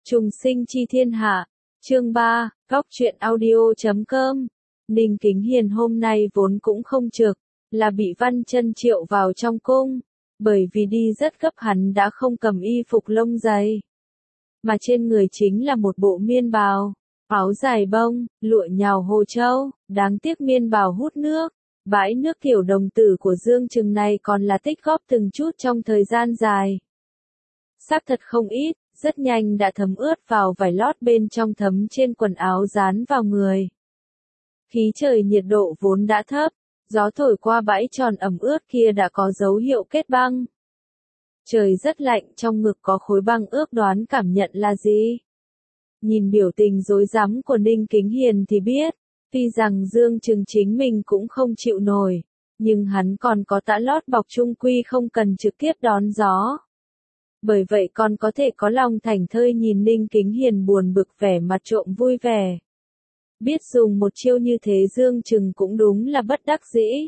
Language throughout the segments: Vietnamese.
Trùng sinh chi thiên hạ, chương 3, góc truyện audio.com. Ninh Kính Hiền hôm nay vốn cũng không trực, là bị Văn Chân triệu vào trong cung, bởi vì đi rất gấp hắn đã không cầm y phục lông dày, mà trên người chính là một bộ miên bào, áo dài bông, lụa nhào hồ châu, đáng tiếc miên bào hút nước. Bãi nước tiểu đồng tử của Dương Trừng này còn là tích góp từng chút trong thời gian dài. Xác thật không ít, rất nhanh đã thấm ướt vào vải lót bên trong thấm trên quần áo dán vào người. Khí trời nhiệt độ vốn đã thấp, gió thổi qua bãi tròn ẩm ướt kia đã có dấu hiệu kết băng. Trời rất lạnh, trong ngực có khối băng ước đoán cảm nhận là gì? Nhìn biểu tình rối rắm của Ninh Kính Hiền thì biết, tuy rằng Dương Trừng chính mình cũng không chịu nổi, nhưng hắn còn có tã lót bọc trung quy không cần trực tiếp đón gió. Bởi vậy còn có thể có lòng thảnh thơi nhìn Ninh Kính Hiền buồn bực vẻ mặt trộm vui vẻ. Biết dùng một chiêu như thế Dương Trừng cũng đúng là bất đắc dĩ.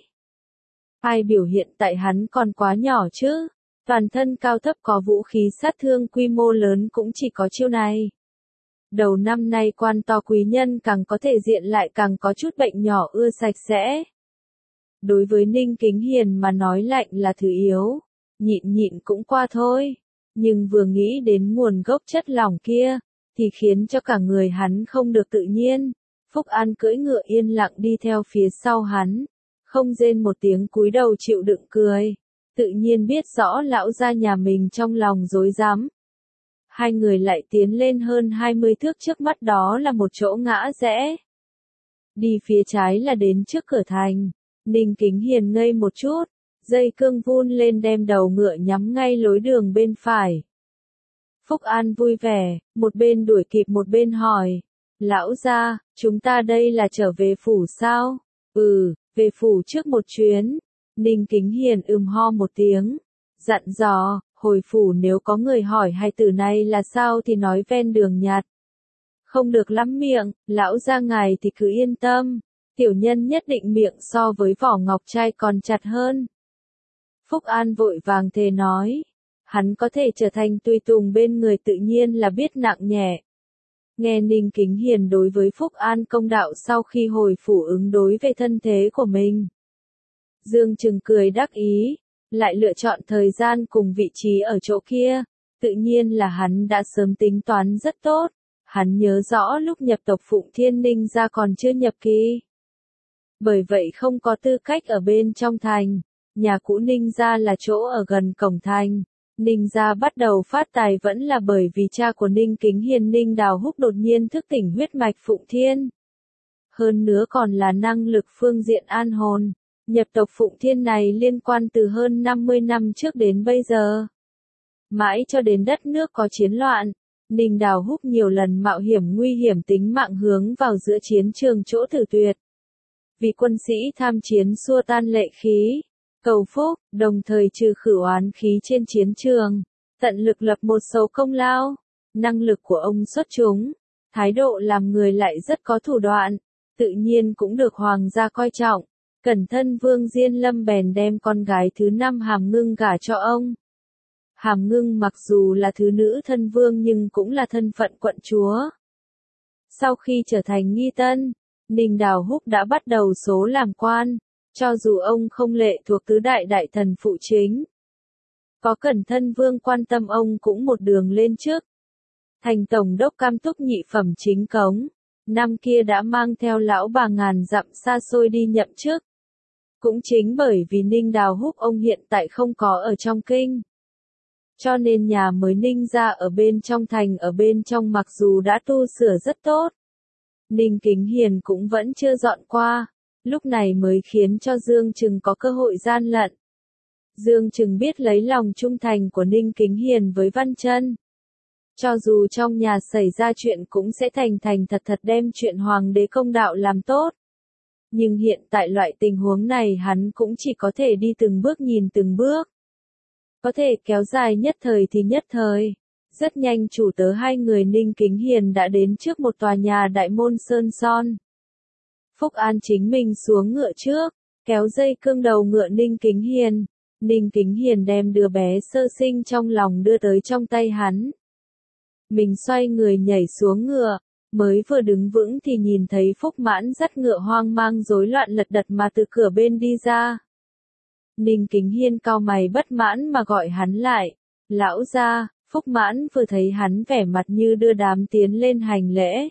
Ai biểu hiện tại hắn còn quá nhỏ chứ, toàn thân cao thấp có vũ khí sát thương quy mô lớn cũng chỉ có chiêu này. Đầu năm nay quan to quý nhân càng có thể diện lại càng có chút bệnh nhỏ ưa sạch sẽ. Đối với Ninh Kính Hiền mà nói lạnh là thứ yếu, nhịn cũng qua thôi. Nhưng vừa nghĩ đến nguồn gốc chất lỏng kia, thì khiến cho cả người hắn không được tự nhiên. Phúc An cưỡi ngựa yên lặng đi theo phía sau hắn, không rên một tiếng cúi đầu chịu đựng cười. Tự nhiên biết rõ lão gia nhà mình trong lòng rối rắm. Hai người lại tiến lên hơn 20 thước, trước mắt đó là một chỗ ngã rẽ. Đi phía trái là đến trước cửa thành. Ninh Kính Hiền ngây một chút, dây cương vun lên đem đầu ngựa nhắm ngay lối đường bên phải. Phúc An vui vẻ, một bên đuổi kịp một bên hỏi, lão gia, chúng ta đây là trở về phủ sao? Về phủ trước một chuyến. Ninh Kính Hiền ho một tiếng, dặn dò, hồi phủ nếu có người hỏi hai từ này là sao thì nói ven đường nhặt. Không được lắm miệng, lão gia ngài thì cứ yên tâm, tiểu nhân nhất định miệng so với vỏ ngọc trai còn chặt hơn. Phúc An vội vàng thề nói, hắn có thể trở thành tùy tùng bên người tự nhiên là biết nặng nhẹ. Nghe Ninh Kính Hiền đối với Phúc An công đạo sau khi hồi phủ ứng đối về thân thế của mình. Dương Trừng cười đắc ý, lại lựa chọn thời gian cùng vị trí ở chỗ kia, tự nhiên là hắn đã sớm tính toán rất tốt. Hắn nhớ rõ lúc nhập tộc Phụng Thiên Ninh ra còn chưa nhập kỳ. Bởi vậy không có tư cách ở bên trong thành. Nhà cũ Ninh gia là chỗ ở gần cổng thành. Ninh gia bắt đầu phát tài vẫn là bởi vì cha của Ninh Kính Hiền Ninh Đào Húc đột nhiên thức tỉnh huyết mạch Phụng Thiên. Hơn nữa còn là năng lực phương diện an hồn. Nhập tộc Phụng Thiên này liên quan từ hơn 50 năm trước đến bây giờ. Mãi cho đến đất nước có chiến loạn, Ninh Đào Húc nhiều lần mạo hiểm nguy hiểm tính mạng hướng vào giữa chiến trường chỗ thử tuyệt. Vì quân sĩ tham chiến xua tan lệ khí, cầu phúc, đồng thời trừ khử oán khí trên chiến trường, tận lực lập một số công lao. Năng lực của ông xuất chúng, thái độ làm người lại rất có thủ đoạn, tự nhiên cũng được hoàng gia coi trọng. Cẩn thân Vương Diên Lâm bèn đem con gái thứ 5 Hàm Ngưng gả cho ông. Hàm Ngưng mặc dù là thứ nữ thân vương nhưng cũng là thân phận quận chúa. Sau khi trở thành nghi tân, Ninh Đào Húc đã bắt đầu số làm quan, cho dù ông không lệ thuộc tứ đại đại thần phụ chính. Có Cẩn thân vương quan tâm ông cũng một đường lên trước. Thành tổng đốc Cam Túc nhị phẩm chính cống, năm kia đã mang theo lão bà ngàn dặm xa xôi đi nhậm chức. Cũng chính bởi vì Ninh Đào Húc ông hiện tại không có ở trong kinh. Cho nên nhà mới Ninh gia ở bên trong thành ở bên trong mặc dù đã tu sửa rất tốt. Ninh Kính Hiền cũng vẫn chưa dọn qua, lúc này mới khiến cho Dương Trừng có cơ hội gian lận. Dương Trừng biết lấy lòng trung thành của Ninh Kính Hiền với Văn Chân. Cho dù trong nhà xảy ra chuyện cũng sẽ thành thật đem chuyện hoàng đế công đạo làm tốt. Nhưng hiện tại loại tình huống này hắn cũng chỉ có thể đi từng bước nhìn từng bước. Có thể kéo dài nhất thời thì nhất thời. Rất nhanh chủ tớ hai người Ninh Kính Hiền đã đến trước một tòa nhà đại môn sơn son. Phúc An chính mình xuống ngựa trước, kéo dây cương đầu ngựa Ninh Kính Hiền. Ninh Kính Hiền đem đứa bé sơ sinh trong lòng đưa tới trong tay hắn. Mình xoay người nhảy xuống ngựa, mới vừa đứng vững thì nhìn thấy Phúc Mãn dắt ngựa hoang mang rối loạn lật đật mà từ cửa bên đi ra. Ninh Kính Hiên cau mày bất mãn mà gọi hắn lại. Lão gia. Phúc Mãn vừa thấy hắn vẻ mặt như đưa đám tiến lên hành lễ.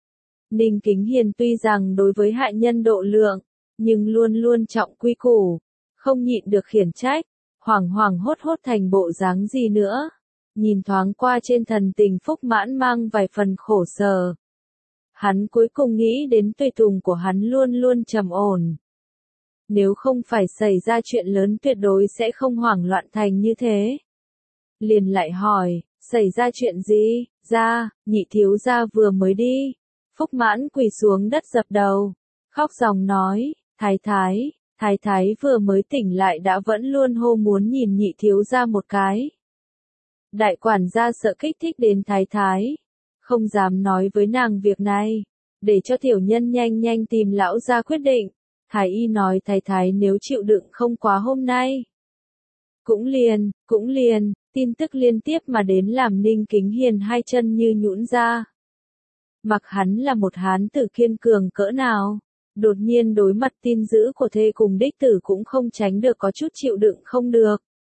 Ninh Kính Hiên tuy rằng đối với hạ nhân độ lượng, nhưng luôn luôn trọng quy củ, không nhịn được khiển trách, hoảng hoảng hốt hốt thành bộ dáng gì nữa. Nhìn thoáng qua trên thần tình Phúc Mãn mang vài phần khổ sở. Hắn cuối cùng nghĩ đến tùy tùng của hắn luôn luôn trầm ổn. Nếu không phải xảy ra chuyện lớn tuyệt đối sẽ không hoảng loạn thành như thế. Liền lại hỏi, xảy ra chuyện gì? Nhị thiếu gia vừa mới đi. Phúc Mãn quỳ xuống đất dập đầu, khóc ròng nói, thái thái vừa mới tỉnh lại đã vẫn luôn hô muốn nhìn nhị thiếu gia một cái. Đại quản gia sợ kích thích đến thái thái, không dám nói với nàng việc này, để cho tiểu nhân nhanh nhanh tìm lão gia quyết định. Thái y nói thái thái nếu chịu đựng không quá hôm nay. Cũng liền, tin tức liên tiếp mà đến làm Ninh Kính Hiền hai chân như nhũn ra. Mặc hắn là một hán tử kiên cường cỡ nào, đột nhiên đối mặt tin dữ của thê cùng đích tử cũng không tránh được có chút chịu đựng không được.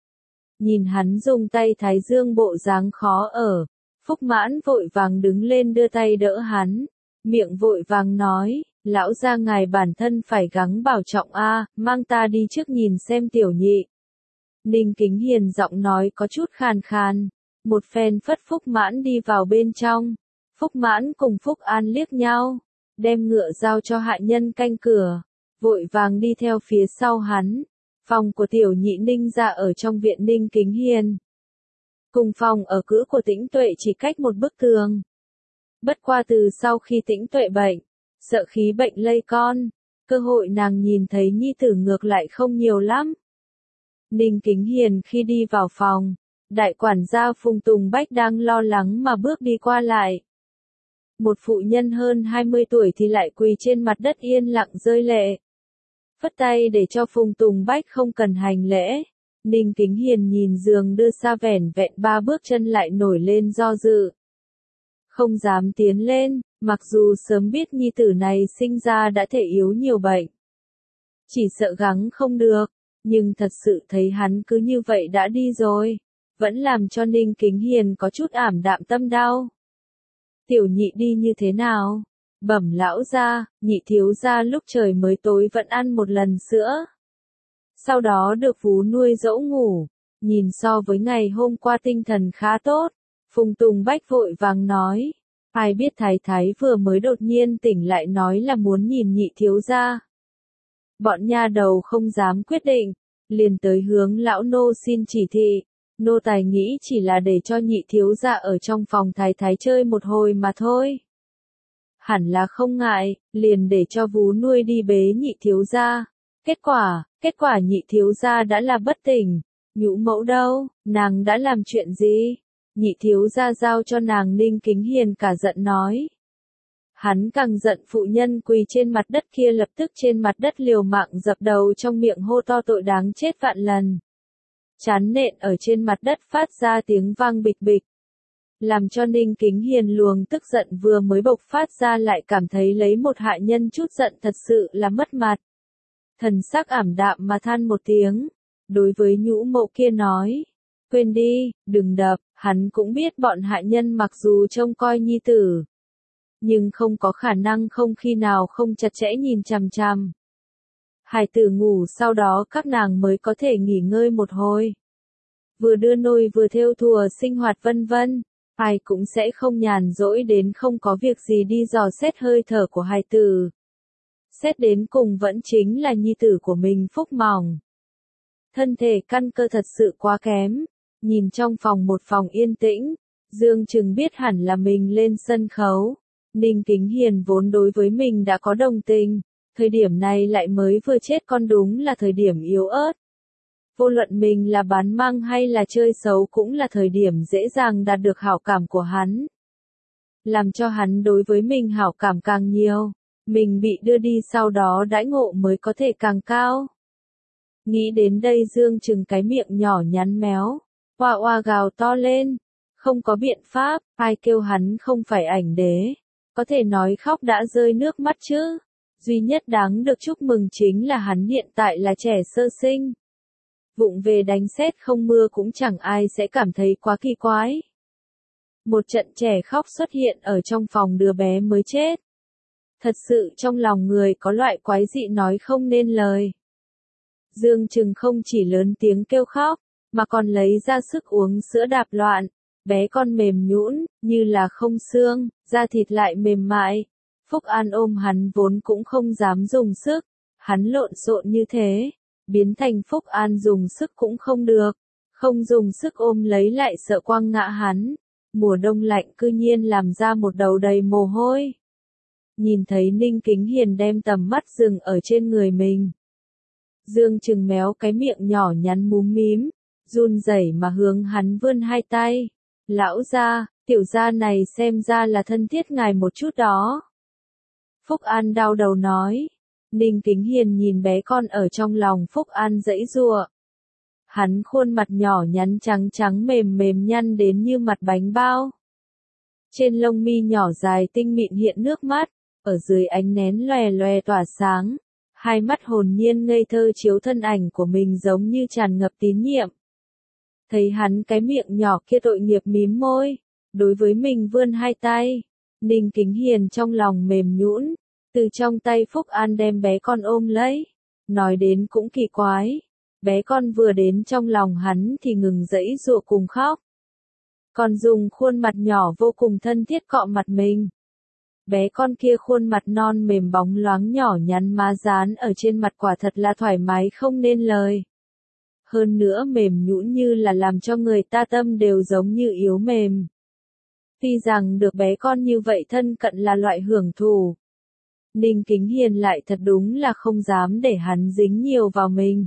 Nhìn hắn dùng tay thái dương bộ dáng khó ở, Phúc Mãn vội vàng đứng lên đưa tay đỡ hắn, miệng vội vàng nói, lão gia ngài bản thân phải gắng bảo trọng mang ta đi trước nhìn xem tiểu nhị. Ninh Kính Hiền giọng nói có chút khàn khàn, một phen phất Phúc Mãn đi vào bên trong. Phúc Mãn cùng Phúc An liếc nhau, đem ngựa giao cho hạ nhân canh cửa, vội vàng đi theo phía sau hắn. Phòng của tiểu nhị Ninh gia ở trong viện Ninh Kính Hiền. Cùng phòng ở cữ của Tĩnh Tuệ chỉ cách một bức tường. Bất qua từ sau khi Tĩnh Tuệ bệnh, sợ khí bệnh lây con, cơ hội nàng nhìn thấy nhi tử ngược lại không nhiều lắm. Ninh Kính Hiền khi đi vào phòng, đại quản gia Phùng Tùng Bách đang lo lắng mà bước đi qua lại. Một phụ nhân hơn 20 tuổi thì lại quỳ trên mặt đất yên lặng rơi lệ. Phất tay để cho Phùng Tùng Bách không cần hành lễ. Ninh Kính Hiền nhìn giường đưa xa vẻn vẹn 3 bước chân lại nổi lên do dự. Không dám tiến lên, mặc dù sớm biết nhi tử này sinh ra đã thể yếu nhiều bệnh. Chỉ sợ gắng không được, nhưng thật sự thấy hắn cứ như vậy đã đi rồi, vẫn làm cho Ninh Kính Hiền có chút ảm đạm tâm đau. Tiểu nhị đi như thế nào? Bẩm lão gia, nhị thiếu gia lúc trời mới tối vẫn ăn một lần sữa. Sau đó được vú nuôi dỗ ngủ, nhìn so với ngày hôm qua tinh thần khá tốt. Phùng Tùng Bách vội vàng nói, ai biết thái thái vừa mới đột nhiên tỉnh lại nói là muốn nhìn nhị thiếu gia. Bọn nha đầu không dám quyết định, liền tới hướng lão nô xin chỉ thị. Nô tài nghĩ chỉ là để cho nhị thiếu gia ở trong phòng thái thái chơi một hồi mà thôi. Hẳn là không ngại, liền để cho vú nuôi đi bế nhị thiếu gia. Kết quả nhị thiếu gia đã là bất tỉnh. Nhũ mẫu đâu, nàng đã làm chuyện gì? Nhị thiếu gia giao cho nàng. Ninh Kính Hiền cả giận nói. Hắn càng giận phụ nhân quỳ trên mặt đất kia lập tức trên mặt đất liều mạng dập đầu trong miệng hô to tội đáng chết vạn lần. Chán nện ở trên mặt đất phát ra tiếng vang bịch bịch. Làm cho Ninh Kính Hiền luồng tức giận vừa mới bộc phát ra lại cảm thấy lấy một hạ nhân chút giận thật sự là mất mặt. Thần sắc ảm đạm mà than một tiếng. Đối với nhũ mẫu kia nói. Quên đi, đừng đập, hắn cũng biết bọn hạ nhân mặc dù trông coi nhi tử. Nhưng không có khả năng không khi nào không chặt chẽ nhìn chằm chằm. Hải tử ngủ sau đó các nàng mới có thể nghỉ ngơi một hồi. Vừa đưa nôi vừa thêu thùa sinh hoạt vân vân, ai cũng sẽ không nhàn rỗi đến không có việc gì đi dò xét hơi thở của hải tử. Xét đến cùng vẫn chính là nhi tử của mình phúc mỏng. Thân thể căn cơ thật sự quá kém, nhìn trong phòng một phòng yên tĩnh, Dương Trừng biết hẳn là mình lên sân khấu. Ninh Kính Hiền vốn đối với mình đã có đồng tình, thời điểm này lại mới vừa chết con đúng là thời điểm yếu ớt. Vô luận mình là bán măng hay là chơi xấu cũng là thời điểm dễ dàng đạt được hảo cảm của hắn. Làm cho hắn đối với mình hảo cảm càng nhiều, mình bị đưa đi sau đó đãi ngộ mới có thể càng cao. Nghĩ đến đây Dương Trừng cái miệng nhỏ nhắn méo, oa oa gào to lên. Không có biện pháp, ai kêu hắn không phải ảnh đế. Có thể nói khóc đã rơi nước mắt chứ. Duy nhất đáng được chúc mừng chính là hắn hiện tại là trẻ sơ sinh. Vụng về đánh sét không mưa cũng chẳng ai sẽ cảm thấy quá kỳ quái. Một trận trẻ khóc xuất hiện ở trong phòng đứa bé mới chết. Thật sự trong lòng người có loại quái dị nói không nên lời. Dương Trừng không chỉ lớn tiếng kêu khóc, mà còn lấy ra sức uống sữa đạp loạn. Bé con mềm nhũn, như là không xương, da thịt lại mềm mại. Phúc An ôm hắn vốn cũng không dám dùng sức. Hắn lộn xộn như thế, biến thành Phúc An dùng sức cũng không được. Không dùng sức ôm lấy lại sợ quăng ngã hắn. Mùa đông lạnh cư nhiên làm ra một đầu đầy mồ hôi. Nhìn thấy Ninh Kính Hiền đem tầm mắt dừng ở trên người mình. Dương Trừng méo cái miệng nhỏ nhắn múm mím, run rẩy mà hướng hắn vươn hai tay. Lão gia, tiểu gia này xem ra là thân thiết ngài một chút đó. Phúc An đau đầu nói. Ninh Kính Hiền nhìn bé con ở trong lòng Phúc An giãy giụa. Hắn khuôn mặt nhỏ nhắn trắng trắng mềm mềm nhăn đến như mặt bánh bao. Trên lông mi nhỏ dài tinh mịn hiện nước mắt, ở dưới ánh nén lòe lòe tỏa sáng. Hai mắt hồn nhiên ngây thơ chiếu thân ảnh của mình giống như tràn ngập tín nhiệm. Thấy hắn cái miệng nhỏ kia tội nghiệp mím môi, đối với mình vươn hai tay. Ninh Kính Hiền trong lòng mềm nhũn, từ trong tay Phúc An đem bé con ôm lấy. Nói đến cũng kỳ quái, bé con vừa đến trong lòng hắn thì ngừng giãy giụa cùng khóc. Còn dùng khuôn mặt nhỏ vô cùng thân thiết cọ mặt mình. Bé con kia khuôn mặt non mềm bóng loáng nhỏ nhắn má dán ở trên mặt quả thật là thoải mái không nên lời. Hơn nữa mềm nhũn như là làm cho người ta tâm đều giống như yếu mềm. Tuy rằng được bé con như vậy thân cận là loại hưởng thụ. Ninh Kính Hiền lại thật đúng là không dám để hắn dính nhiều vào mình.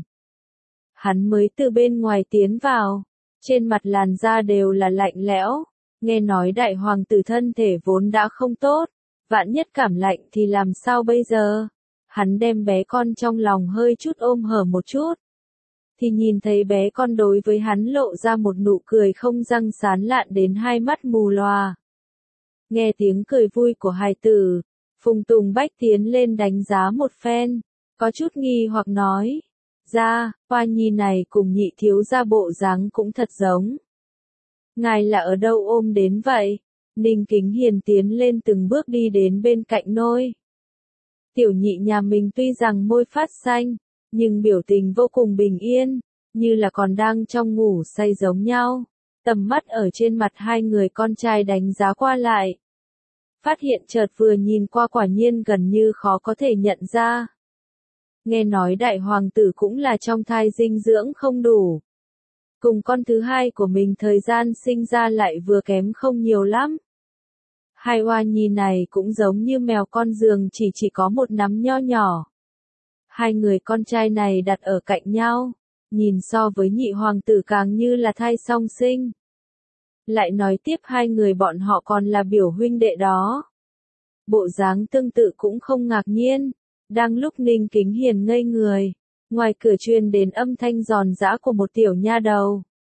Hắn mới từ bên ngoài tiến vào, trên mặt làn da đều là lạnh lẽo, nghe nói đại hoàng tử thân thể vốn đã không tốt, vạn nhất cảm lạnh thì làm sao bây giờ? Hắn đem bé con trong lòng hơi chút ôm hở một chút, thì nhìn thấy bé con đối với hắn lộ ra một nụ cười không răng sán lạn đến hai mắt mù lòa. Nghe tiếng cười vui của hài tử, Phùng Tùng Bách tiến lên đánh giá một phen, có chút nghi hoặc nói, ra, Hoa Nhi này cùng nhị thiếu gia bộ dáng cũng thật giống. Ngài là ở đâu ôm đến vậy? Ninh Kính Hiền tiến lên từng bước đi đến bên cạnh nôi. Tiểu nhị nhà mình tuy rằng môi phát xanh, nhưng biểu tình vô cùng bình yên, như là còn đang trong ngủ say giống nhau. Tầm mắt ở trên mặt hai người con trai đánh giá qua lại. Phát hiện chợt vừa nhìn qua quả nhiên gần như khó có thể nhận ra. Nghe nói đại hoàng tử cũng là trong thai dinh dưỡng không đủ. Cùng con thứ hai của mình thời gian sinh ra lại vừa kém không nhiều lắm. Hai Hoa Nhi này cũng giống như mèo con giường chỉ có một nắm nho nhỏ. Hai người con trai này đặt ở cạnh nhau, nhìn so với nhị hoàng tử càng như là thai song sinh. Lại nói tiếp hai người bọn họ còn là biểu huynh đệ đó. Bộ dáng tương tự cũng không ngạc nhiên. Đang lúc Ninh Kính Hiền ngây người, ngoài cửa truyền đến âm thanh giòn giã của một tiểu nha đầu.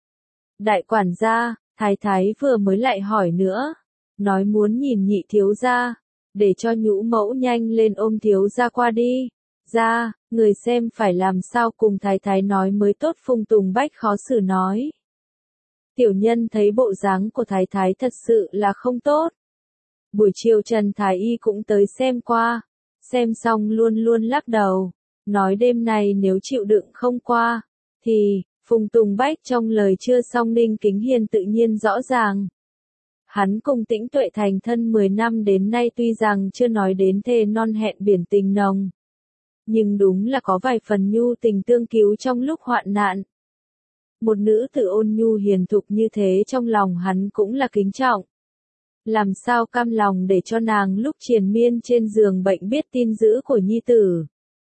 Đại quản gia, thái thái vừa mới lại hỏi nữa, nói muốn nhìn nhị thiếu gia, để cho nhũ mẫu nhanh lên ôm thiếu gia qua đi. Ra, người xem phải làm sao cùng thái thái nói mới tốt. Phùng Tùng Bách khó xử nói. Tiểu nhân thấy bộ dáng của thái thái thật sự là không tốt. Buổi chiều Trần Thái Y cũng tới xem qua, xem xong luôn luôn lắc đầu, nói đêm nay nếu chịu đựng không qua, thì, Phùng Tùng Bách trong lời chưa xong Ninh Kính Hiền tự nhiên rõ ràng. Hắn cùng Tĩnh Tuệ thành thân 10 năm đến nay tuy rằng chưa nói đến thề non hẹn biển tình nồng, nhưng đúng là có vài phần nhu tình tương cứu trong lúc hoạn nạn. Một nữ tử ôn nhu hiền thục như thế trong lòng hắn cũng là kính trọng. Làm sao cam lòng để cho nàng lúc triền miên trên giường bệnh biết tin dữ của nhi tử.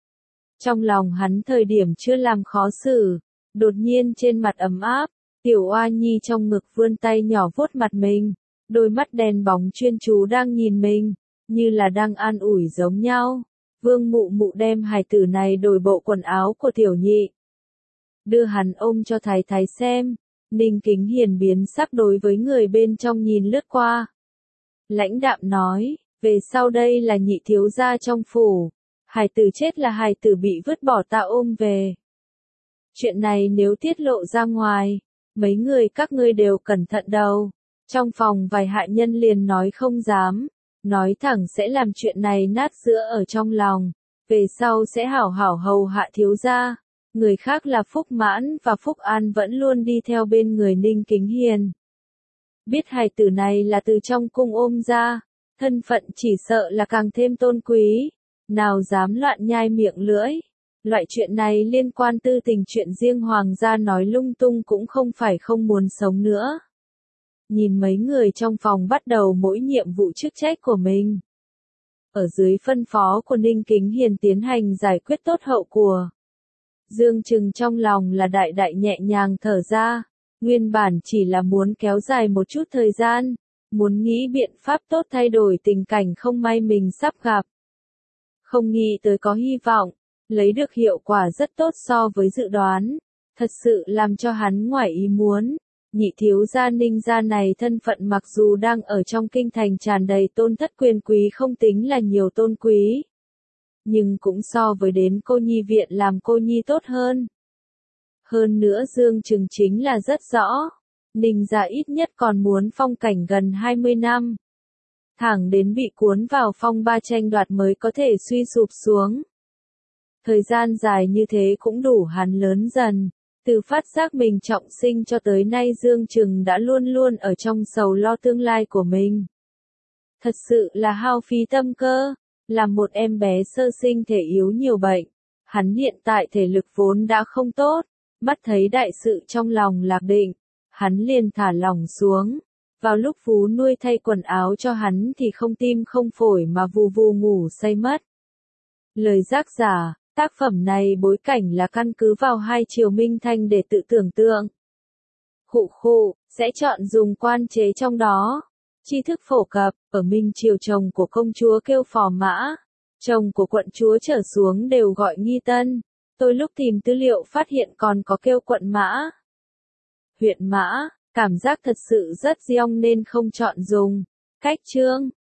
Trong lòng hắn thời điểm chưa làm khó xử, đột nhiên trên mặt ấm áp, tiểu Oa Nhi trong ngực vươn tay nhỏ vuốt mặt mình, đôi mắt đen bóng chuyên chú đang nhìn mình, như là đang an ủi giống nhau. Vương Mụ Mụ đem hài tử này đổi bộ quần áo của tiểu nhị, đưa hắn ôm cho thái thái xem. Ninh Kính Hiền biến sắc đối với người bên trong nhìn lướt qua. Lãnh đạm nói, về sau đây là nhị thiếu gia trong phủ. Hài tử chết là hài tử bị vứt bỏ ta ôm về. Chuyện này nếu tiết lộ ra ngoài, mấy người các ngươi đều cẩn thận đâu. Trong phòng vài hạ nhân liền nói không dám, nói thẳng sẽ làm chuyện này nát giữa ở trong lòng, về sau sẽ hảo hảo hầu hạ thiếu gia. Người khác là Phúc Mãn và Phúc An vẫn luôn đi theo bên người Ninh Kính Hiền. Biết hài tử này là từ trong cung ôm ra, thân phận chỉ sợ là càng thêm tôn quý, nào dám loạn nhai miệng lưỡi. Loại chuyện này liên quan tư tình chuyện riêng hoàng gia nói lung tung cũng không phải không muốn sống nữa. Nhìn mấy người trong phòng bắt đầu mỗi nhiệm vụ chức trách của mình. Ở dưới phân phó của Ninh Kính Hiền tiến hành giải quyết tốt hậu của. Dương Trừng trong lòng là đại đại nhẹ nhàng thở ra, nguyên bản chỉ là muốn kéo dài một chút thời gian, muốn nghĩ biện pháp tốt thay đổi tình cảnh không may mình sắp gặp. Không nghĩ tới có hy vọng, lấy được hiệu quả rất tốt so với dự đoán, thật sự làm cho hắn ngoài ý muốn. Nhị thiếu gia Ninh gia này thân phận mặc dù đang ở trong kinh thành tràn đầy tôn thất quyền quý không tính là nhiều tôn quý. Nhưng cũng so với đến cô nhi viện làm cô nhi tốt hơn. Hơn nữa Dương Trừng chính là rất rõ, Ninh gia ít nhất còn muốn phong cảnh gần 20 năm. Thẳng đến bị cuốn vào phong ba tranh đoạt mới có thể suy sụp xuống. Thời gian dài như thế cũng đủ hắn lớn dần, từ phát giác mình trọng sinh cho tới nay Dương Trừng đã luôn luôn ở trong sầu lo tương lai của mình. Thật sự là hao phí tâm cơ. Là một em bé sơ sinh thể yếu nhiều bệnh, hắn hiện tại thể lực vốn đã không tốt, mắt thấy đại sự trong lòng lạc định, hắn liền thả lỏng xuống. Vào lúc vú nuôi thay quần áo cho hắn thì không tim không phổi mà vù vù ngủ say mất. Lời tác giả, tác phẩm này bối cảnh là căn cứ vào hai Triều Minh Thanh để tự tưởng tượng. Khụ, sẽ chọn dùng quan chế trong đó. Tri thức phổ cập, ở Minh Triều chồng của công chúa kêu phò mã, chồng của quận chúa trở xuống đều gọi nghi tân. Tôi lúc tìm tư liệu phát hiện còn có kêu quận mã. Huyện mã, cảm giác thật sự rất giong nên không chọn dùng. Cách chương